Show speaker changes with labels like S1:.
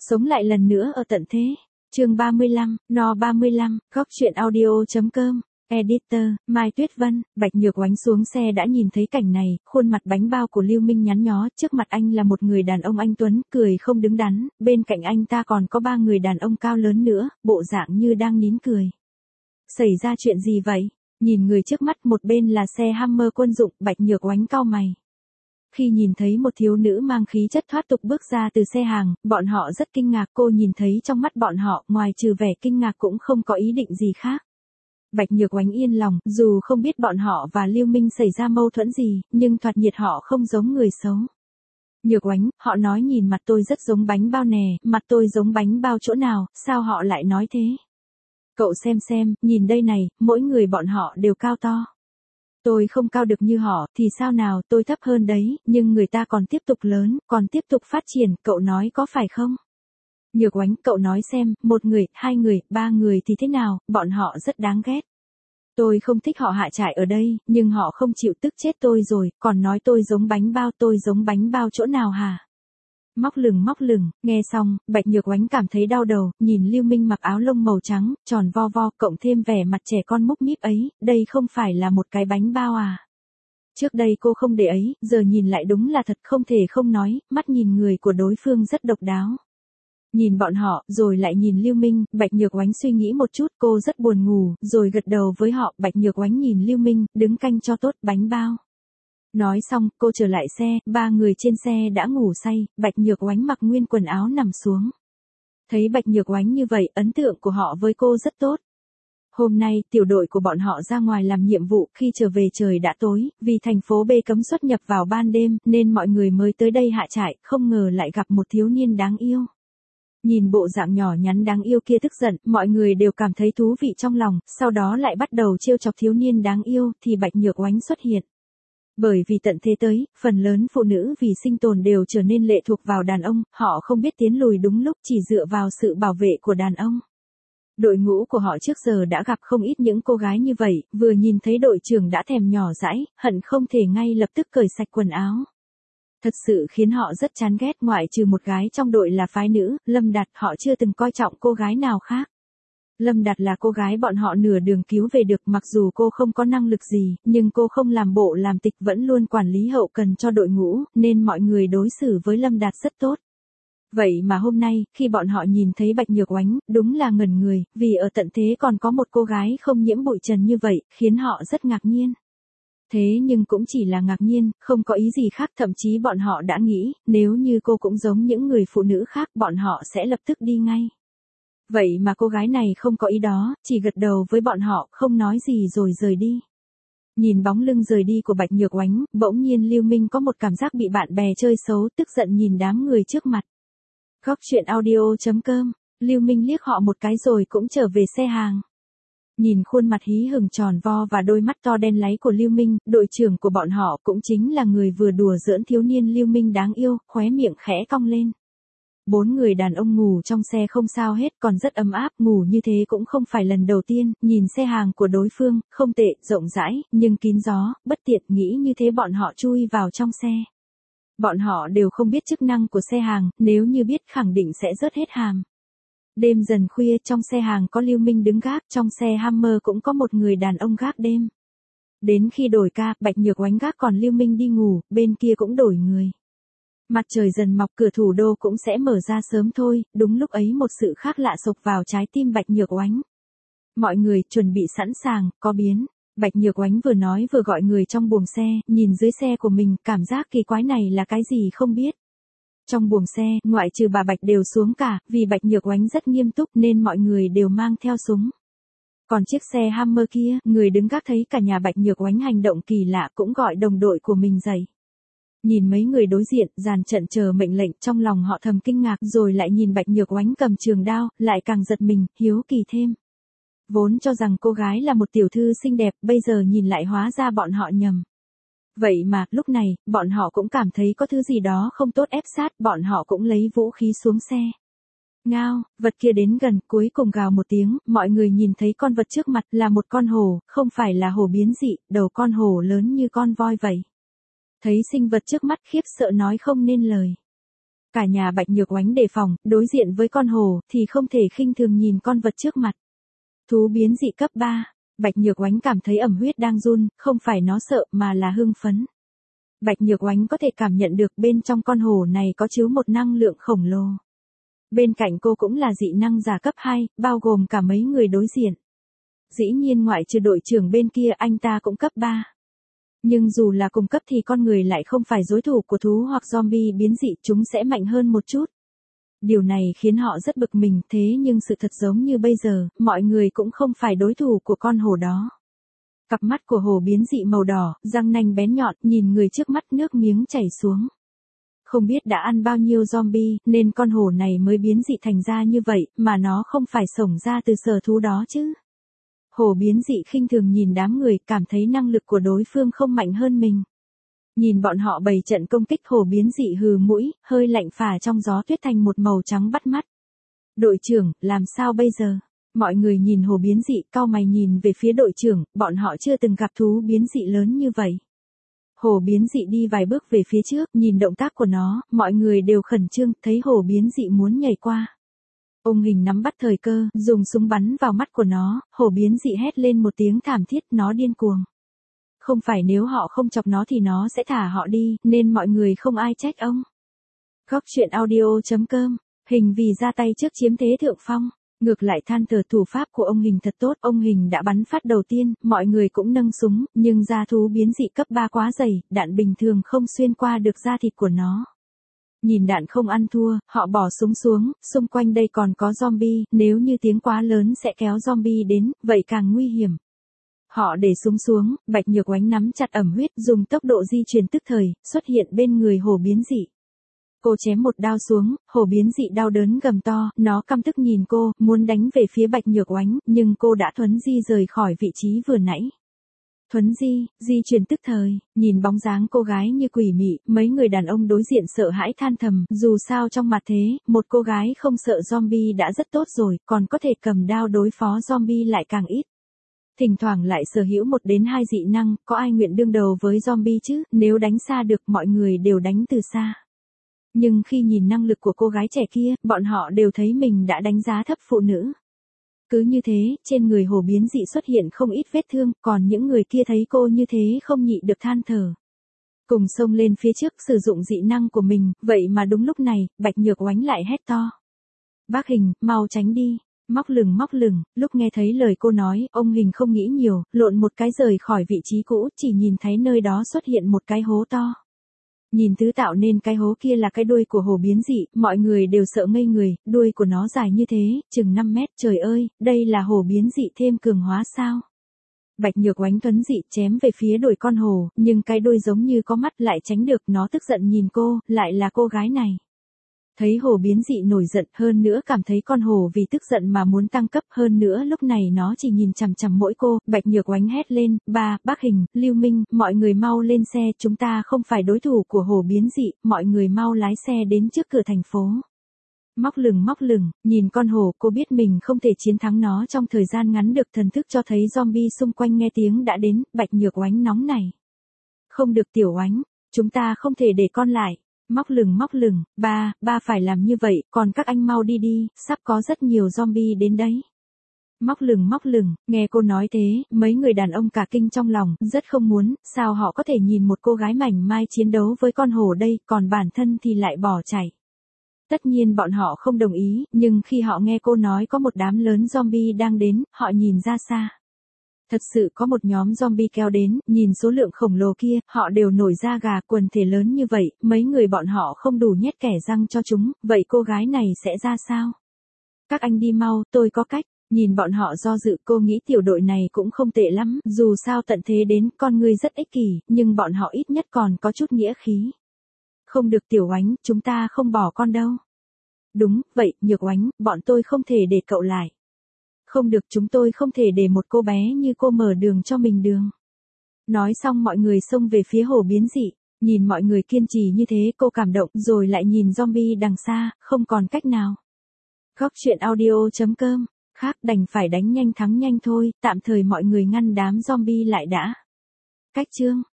S1: Sống lại lần nữa ở tận thế. Chương 35, No 35, góc truyện audio.com. Editor, Mai Tuyết Vân. Bạch Nhược Oánh xuống xe đã nhìn thấy cảnh này, khuôn mặt bánh bao của Lưu Minh nhắn nhó, trước mặt anh là một người đàn ông anh tuấn, cười không đứng đắn, bên cạnh anh ta còn có 3 người đàn ông cao lớn nữa, bộ dạng như đang nín cười. Xảy ra chuyện gì vậy? Nhìn người trước mắt, một bên là xe Hummer quân dụng, Bạch Nhược Oánh cau mày. Khi nhìn thấy một thiếu nữ mang khí chất thoát tục bước ra từ xe hàng, bọn họ rất kinh ngạc, cô nhìn thấy trong mắt bọn họ, ngoài trừ vẻ kinh ngạc cũng không có ý định gì khác. Bạch Nhược Oánh yên lòng, dù không biết bọn họ và Lưu Minh xảy ra mâu thuẫn gì, nhưng thoạt nhiệt họ không giống người xấu. Nhược Oánh, họ nói nhìn mặt tôi rất giống bánh bao nè, mặt tôi giống bánh bao chỗ nào, sao họ lại nói thế? Cậu xem, nhìn đây này, mỗi người bọn họ đều cao to. Tôi không cao được như họ, thì sao nào, tôi thấp hơn đấy, nhưng người ta còn tiếp tục lớn, còn tiếp tục phát triển, cậu nói có phải không? Nhược Oánh, cậu nói xem, 1 người, 2 người, 3 người thì thế nào, bọn họ rất đáng ghét. Tôi không thích họ hạ trại ở đây, nhưng họ không chịu, tức chết tôi rồi, còn nói tôi giống bánh bao, tôi giống bánh bao chỗ nào hả? Móc lửng, nghe xong, Bạch Nhược Oánh cảm thấy đau đầu, nhìn Lưu Minh mặc áo lông màu trắng, tròn vo vo, cộng thêm vẻ mặt trẻ con múc míp ấy, đây không phải là một cái bánh bao à? Trước đây cô không để ấy, giờ nhìn lại đúng là thật, không thể không nói, mắt nhìn người của đối phương rất độc đáo. Nhìn bọn họ, rồi lại nhìn Lưu Minh, Bạch Nhược Oánh suy nghĩ một chút, cô rất buồn ngủ, rồi gật đầu với họ, Bạch Nhược Oánh nhìn Lưu Minh, đứng canh cho tốt, bánh bao. Nói xong, cô trở lại xe, 3 người trên xe đã ngủ say, Bạch Nhược Oánh mặc nguyên quần áo nằm xuống. Thấy Bạch Nhược Oánh như vậy, ấn tượng của họ với cô rất tốt. Hôm nay, tiểu đội của bọn họ ra ngoài làm nhiệm vụ, khi trở về trời đã tối, vì thành phố B cấm xuất nhập vào ban đêm, nên mọi người mới tới đây hạ trại, không ngờ lại gặp một thiếu niên đáng yêu. Nhìn bộ dạng nhỏ nhắn đáng yêu kia tức giận, mọi người đều cảm thấy thú vị trong lòng, sau đó lại bắt đầu trêu chọc thiếu niên đáng yêu, thì Bạch Nhược Oánh xuất hiện. Bởi vì tận thế tới, phần lớn phụ nữ vì sinh tồn đều trở nên lệ thuộc vào đàn ông, họ không biết tiến lùi đúng lúc, chỉ dựa vào sự bảo vệ của đàn ông. Đội ngũ của họ trước giờ đã gặp không ít những cô gái như vậy, vừa nhìn thấy đội trưởng đã thèm nhỏ dãi, hận không thể ngay lập tức cởi sạch quần áo. Thật sự khiến họ rất chán ghét, ngoại trừ một gái trong đội là phái nữ, Lâm Đạt, họ chưa từng coi trọng cô gái nào khác. Lâm Đạt là cô gái bọn họ nửa đường cứu về được, mặc dù cô không có năng lực gì, nhưng cô không làm bộ làm tịch, vẫn luôn quản lý hậu cần cho đội ngũ, nên mọi người đối xử với Lâm Đạt rất tốt. Vậy mà hôm nay, khi bọn họ nhìn thấy Bạch Nhược Oánh, đúng là ngẩn người, vì ở tận thế còn có một cô gái không nhiễm bụi trần như vậy, khiến họ rất ngạc nhiên. Thế nhưng cũng chỉ là ngạc nhiên, không có ý gì khác, thậm chí bọn họ đã nghĩ, nếu như cô cũng giống những người phụ nữ khác, bọn họ sẽ lập tức đi ngay. Vậy mà cô gái này không có ý đó, chỉ gật đầu với bọn họ, không nói gì rồi rời đi. Nhìn bóng lưng rời đi của Bạch Nhược Oánh, bỗng nhiên Lưu Minh có một cảm giác bị bạn bè chơi xấu, tức giận nhìn đám người trước mặt. Góc truyện audio.com, Lưu Minh liếc họ một cái rồi cũng trở về xe hàng. Nhìn khuôn mặt hí hửng tròn vo và đôi mắt to đen láy của Lưu Minh, đội trưởng của bọn họ cũng chính là người vừa đùa giỡn thiếu niên Lưu Minh đáng yêu, khóe miệng khẽ cong lên. 4 người đàn ông ngủ trong xe không sao hết, còn rất ấm áp, ngủ như thế cũng không phải lần đầu tiên, nhìn xe hàng của đối phương, không tệ, rộng rãi, nhưng kín gió, bất tiện, nghĩ như thế bọn họ chui vào trong xe. Bọn họ đều không biết chức năng của xe hàng, nếu như biết khẳng định sẽ rớt hết hàm. Đêm dần khuya, trong xe hàng có Lưu Minh đứng gác, trong xe Hummer cũng có một người đàn ông gác đêm. Đến khi đổi ca, Bạch Nhược Oánh gác còn Lưu Minh đi ngủ, bên kia cũng đổi người. Mặt trời dần mọc, cửa thủ đô cũng sẽ mở ra sớm thôi, đúng lúc ấy một sự khác lạ sộc vào trái tim Bạch Nhược Oánh. Mọi người chuẩn bị sẵn sàng, có biến. Bạch Nhược Oánh vừa nói vừa gọi người trong buồng xe, nhìn dưới xe của mình, cảm giác kỳ quái này là cái gì không biết. Trong buồng xe, ngoại trừ bà Bạch đều xuống cả, vì Bạch Nhược Oánh rất nghiêm túc nên mọi người đều mang theo súng. Còn chiếc xe Hummer kia, người đứng gác thấy cả nhà Bạch Nhược Oánh hành động kỳ lạ cũng gọi đồng đội của mình dậy. Nhìn mấy người đối diện, dàn trận chờ mệnh lệnh, trong lòng họ thầm kinh ngạc, rồi lại nhìn Bạch Nhược Oánh cầm trường đao, lại càng giật mình, hiếu kỳ thêm. Vốn cho rằng cô gái là một tiểu thư xinh đẹp, bây giờ nhìn lại hóa ra bọn họ nhầm. Vậy mà, lúc này, bọn họ cũng cảm thấy có thứ gì đó không tốt ép sát, bọn họ cũng lấy vũ khí xuống xe. Ngao, vật kia đến gần, cuối cùng gào một tiếng, mọi người nhìn thấy con vật trước mặt là một con hổ, không phải là hổ biến dị, đầu con hổ lớn như con voi vậy. Thấy sinh vật trước mắt khiếp sợ nói không nên lời. Cả nhà Bạch Nhược Oánh đề phòng, đối diện với con hổ, thì không thể khinh thường nhìn con vật trước mặt. Thú biến dị cấp 3. Bạch Nhược Oánh cảm thấy ẩm huyết đang run, không phải nó sợ mà là hưng phấn. Bạch Nhược Oánh có thể cảm nhận được bên trong con hổ này có chứa một năng lượng khổng lồ. Bên cạnh cô cũng là dị năng giả cấp 2, bao gồm cả mấy người đối diện. Dĩ nhiên ngoại trừ đội trưởng bên kia anh ta cũng cấp 3. Nhưng dù là cùng cấp thì con người lại không phải đối thủ của thú hoặc zombie biến dị, chúng sẽ mạnh hơn một chút. Điều này khiến họ rất bực mình, thế nhưng sự thật giống như bây giờ, mọi người cũng không phải đối thủ của con hổ đó. Cặp mắt của hổ biến dị màu đỏ, răng nanh bén nhọn, nhìn người trước mắt nước miếng chảy xuống. Không biết đã ăn bao nhiêu zombie, nên con hổ này mới biến dị thành ra như vậy, mà nó không phải xổng ra từ sở thú đó chứ. Hổ biến dị khinh thường nhìn đám người, cảm thấy năng lực của đối phương không mạnh hơn mình. Nhìn bọn họ bày trận công kích, hổ biến dị hừ mũi, hơi lạnh phả trong gió tuyết thành một màu trắng bắt mắt. Đội trưởng, làm sao bây giờ? Mọi người nhìn hổ biến dị, cau mày nhìn về phía đội trưởng, bọn họ chưa từng gặp thú biến dị lớn như vậy. Hổ biến dị đi vài bước về phía trước, nhìn động tác của nó, mọi người đều khẩn trương, thấy hổ biến dị muốn nhảy qua. Ông Hình nắm bắt thời cơ, dùng súng bắn vào mắt của nó, hổ biến dị hét lên một tiếng thảm thiết, nó điên cuồng. Không phải nếu họ không chọc nó thì nó sẽ thả họ đi, nên mọi người không ai trách ông. Góc truyện audio.com, Hình vì ra tay trước chiếm thế thượng phong. Ngược lại than thở thủ pháp của ông Hình thật tốt, ông Hình đã bắn phát đầu tiên, mọi người cũng nâng súng, nhưng da thú biến dị cấp 3 quá dày, đạn bình thường không xuyên qua được da thịt của nó. Nhìn đạn không ăn thua, họ bỏ súng xuống, xung quanh đây còn có zombie, nếu như tiếng quá lớn sẽ kéo zombie đến, vậy càng nguy hiểm. Họ để súng xuống, Bạch Nhược Oánh nắm chặt ẩm huyết, dùng tốc độ di chuyển tức thời, xuất hiện bên người hổ biến dị. Cô chém một đao xuống, hổ biến dị đau đớn gầm to, nó căm tức nhìn cô, muốn đánh về phía Bạch Nhược Oánh, nhưng cô đã thuấn di rời khỏi vị trí vừa nãy. Thuấn di chuyển tức thời, nhìn bóng dáng cô gái như quỷ mị, mấy người đàn ông đối diện sợ hãi than thầm, dù sao trong mặt thế, một cô gái không sợ zombie đã rất tốt rồi, còn có thể cầm đao đối phó zombie lại càng ít. Thỉnh thoảng lại sở hữu 1 đến 2 dị năng, có ai nguyện đương đầu với zombie chứ, nếu đánh xa được mọi người đều đánh từ xa. Nhưng khi nhìn năng lực của cô gái trẻ kia, bọn họ đều thấy mình đã đánh giá thấp phụ nữ. Cứ như thế, trên người hổ biến dị xuất hiện không ít vết thương, còn những người kia thấy cô như thế không nhịn được than thở. Cùng xông lên phía trước sử dụng dị năng của mình, vậy mà đúng lúc này, Bạch Nhược Oánh lại hét to. Bác Hình, mau tránh đi. Móc lửng, lúc nghe thấy lời cô nói, ông Hình không nghĩ nhiều, lộn một cái rời khỏi vị trí cũ, chỉ nhìn thấy nơi đó xuất hiện một cái hố to. Nhìn thứ tạo nên cái hố kia là cái đuôi của hổ biến dị, mọi người đều sợ ngây người, đuôi của nó dài như thế, chừng 5 mét, trời ơi, đây là hổ biến dị thêm cường hóa sao? Bạch Nhược Oánh thuấn dị chém về phía đuôi con hổ, nhưng cái đuôi giống như có mắt lại tránh được, nó tức giận nhìn cô, lại là cô gái này. Thấy hổ biến dị nổi giận, hơn nữa cảm thấy con hổ vì tức giận mà muốn tăng cấp, hơn nữa lúc này nó chỉ nhìn chằm chằm mỗi cô, Bạch Nhược Oánh hét lên, bác Hình, Lưu Minh, mọi người mau lên xe, chúng ta không phải đối thủ của hổ biến dị, mọi người mau lái xe đến trước cửa thành phố. Móc lửng, nhìn con hổ, cô biết mình không thể chiến thắng nó trong thời gian ngắn được, thần thức cho thấy zombie xung quanh nghe tiếng đã đến, Bạch Nhược Oánh nóng này. Không được Tiểu Oánh, chúng ta không thể để con lại. Móc lửng, ba phải làm như vậy, còn các anh mau đi, sắp có rất nhiều zombie đến đấy. Móc lửng, nghe cô nói thế, mấy người đàn ông cả kinh trong lòng, rất không muốn, sao họ có thể nhìn một cô gái mảnh mai chiến đấu với con hổ đây, còn bản thân thì lại bỏ chạy. Tất nhiên bọn họ không đồng ý, nhưng khi họ nghe cô nói có một đám lớn zombie đang đến, họ nhìn ra xa. Thật sự có một nhóm zombie kéo đến, nhìn số lượng khổng lồ kia, họ đều nổi da gà, quần thể lớn như vậy, mấy người bọn họ không đủ nhét kẻ răng cho chúng, vậy cô gái này sẽ ra sao? Các anh đi mau, tôi có cách. Nhìn bọn họ do dự, cô nghĩ tiểu đội này cũng không tệ lắm, dù sao tận thế đến, con người rất ích kỷ, nhưng bọn họ ít nhất còn có chút nghĩa khí. Không được Tiểu Oánh, chúng ta không bỏ con đâu. Đúng, vậy, Nhược Oánh, bọn tôi không thể để cậu lại. Không được, chúng tôi không thể để một cô bé như cô mở đường cho mình đường. Nói xong mọi người xông về phía hổ biến dị, nhìn mọi người kiên trì như thế cô cảm động rồi lại nhìn zombie đằng xa, không còn cách nào. Góc truyện audio.com, khác đành phải đánh nhanh thắng nhanh thôi, tạm thời mọi người ngăn đám zombie lại đã. Cách chương.